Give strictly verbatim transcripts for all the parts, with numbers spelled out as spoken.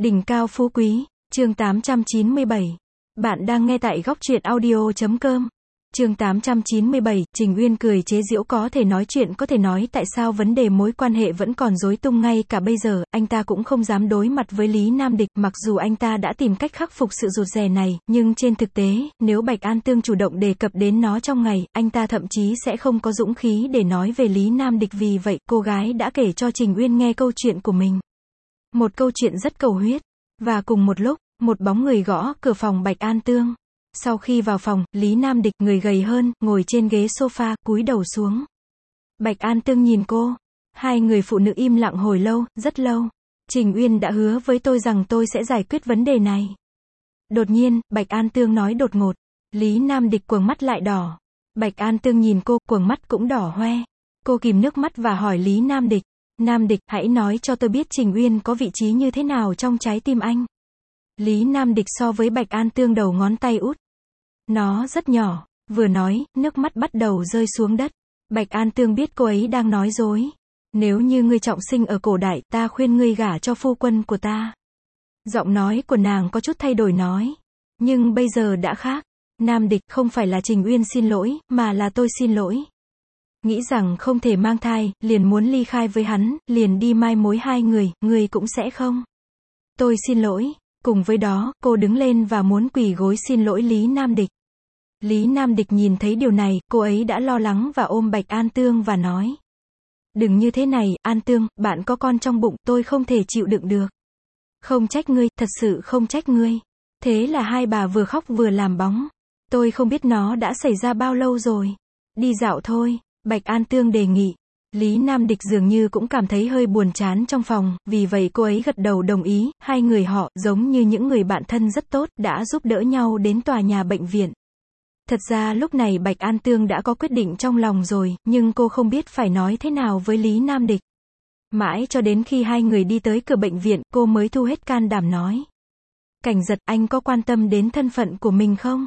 Đỉnh cao phú quý, chương tám trăm chín mươi bảy. Bạn đang nghe tại góc truyện audio chấm com. Chương tám trăm chín mươi bảy, Trình Uyên cười chế giễu có thể nói chuyện có thể nói tại sao vấn đề mối quan hệ vẫn còn rối tung ngay cả bây giờ, anh ta cũng không dám đối mặt với Lý Nam Địch, mặc dù anh ta đã tìm cách khắc phục sự rụt rè này, nhưng trên thực tế, nếu Bạch An Tương chủ động đề cập đến nó trong ngày, anh ta thậm chí sẽ không có dũng khí để nói về Lý Nam Địch, vì vậy, cô gái đã kể cho Trình Uyên nghe câu chuyện của mình. Một câu chuyện rất cầu huyết. Và cùng một lúc, một bóng người gõ cửa phòng Bạch An Tương. Sau khi vào phòng, Lý Nam Địch, người gầy hơn, ngồi trên ghế sofa, cúi đầu xuống. Bạch An Tương nhìn cô. Hai người phụ nữ im lặng hồi lâu, rất lâu. Trình Uyên đã hứa với tôi rằng tôi sẽ giải quyết vấn đề này. Đột nhiên, Bạch An Tương nói đột ngột. Lý Nam Địch quầng mắt lại đỏ. Bạch An Tương nhìn cô, quầng mắt cũng đỏ hoe. Cô kìm nước mắt và hỏi Lý Nam Địch. Nam Địch, hãy nói cho tôi biết Trình Uyên có vị trí như thế nào trong trái tim anh. Lý Nam Địch so với Bạch An Tương đầu ngón tay út. Nó rất nhỏ. Vừa nói, nước mắt bắt đầu rơi xuống đất. Bạch An Tương biết cô ấy đang nói dối. Nếu như ngươi trọng sinh ở cổ đại, ta khuyên ngươi gả cho phu quân của ta. Giọng nói của nàng có chút thay đổi nói. Nhưng bây giờ đã khác. Nam Địch, không phải là Trình Uyên xin lỗi, mà là tôi xin lỗi. Nghĩ rằng không thể mang thai, liền muốn ly khai với hắn, liền đi mai mối hai người, người cũng sẽ không. Tôi xin lỗi. Cùng với đó, cô đứng lên và muốn quỳ gối xin lỗi Lý Nam Địch. Lý Nam Địch nhìn thấy điều này, cô ấy đã lo lắng và ôm Bạch An Tương và nói. Đừng như thế này, An Tương, bạn có con trong bụng, tôi không thể chịu đựng được. Không trách ngươi, thật sự không trách ngươi. Thế là hai bà vừa khóc vừa làm bóng. Tôi không biết nó đã xảy ra bao lâu rồi. Đi dạo thôi. Bạch An Tương đề nghị. Lý Nam Địch dường như cũng cảm thấy hơi buồn chán trong phòng, vì vậy cô ấy gật đầu đồng ý, hai người họ, giống như những người bạn thân rất tốt, đã giúp đỡ nhau đến tòa nhà bệnh viện. Thật ra lúc này Bạch An Tương đã có quyết định trong lòng rồi, nhưng cô không biết phải nói thế nào với Lý Nam Địch. Mãi cho đến khi hai người đi tới cửa bệnh viện, cô mới thu hết can đảm nói. Cảnh Giật, anh có quan tâm đến thân phận của mình không?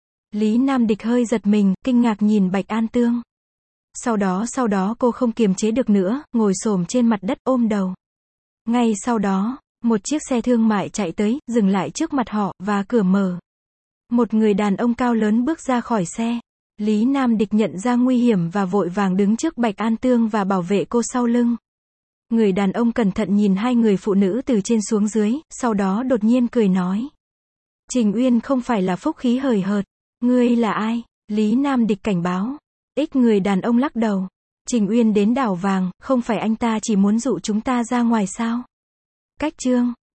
Lý Nam Địch hơi giật mình, kinh ngạc nhìn Bạch An Tương. Sau đó sau đó cô không kiềm chế được nữa, ngồi xổm trên mặt đất ôm đầu. Ngay sau đó, một chiếc xe thương mại chạy tới, dừng lại trước mặt họ, và cửa mở. Một người đàn ông cao lớn bước ra khỏi xe. Lý Nam Địch nhận ra nguy hiểm và vội vàng đứng trước Bạch An Tương và bảo vệ cô sau lưng. Người đàn ông cẩn thận nhìn hai người phụ nữ từ trên xuống dưới, sau đó đột nhiên cười nói. Trình Uyên không phải là phúc khí hời hợt. Ngươi là ai? Lý Nam Địch cảnh báo. Ích người đàn ông lắc đầu. Trình Uyên đến đảo vàng, không phải anh ta chỉ muốn dụ chúng ta ra ngoài sao? Cách chương.